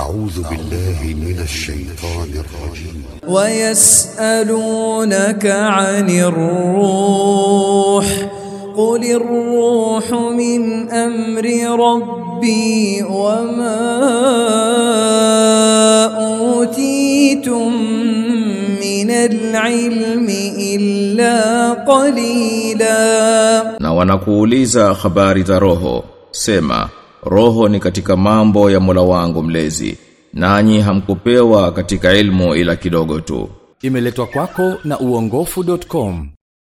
أعوذ بالله من الشيطان الرجيم. ويسألونك عن الروح قل الروح من أمر ربي وما أوتيتم من العلم إلا قليلا. Na wanakuuliza habari za roho, sema roho ni katika mambo ya Mola wangu mlezi, nanyi hamkupewa katika ilmu ila kidogo tu. Imeletwa kwako na uongofu.com.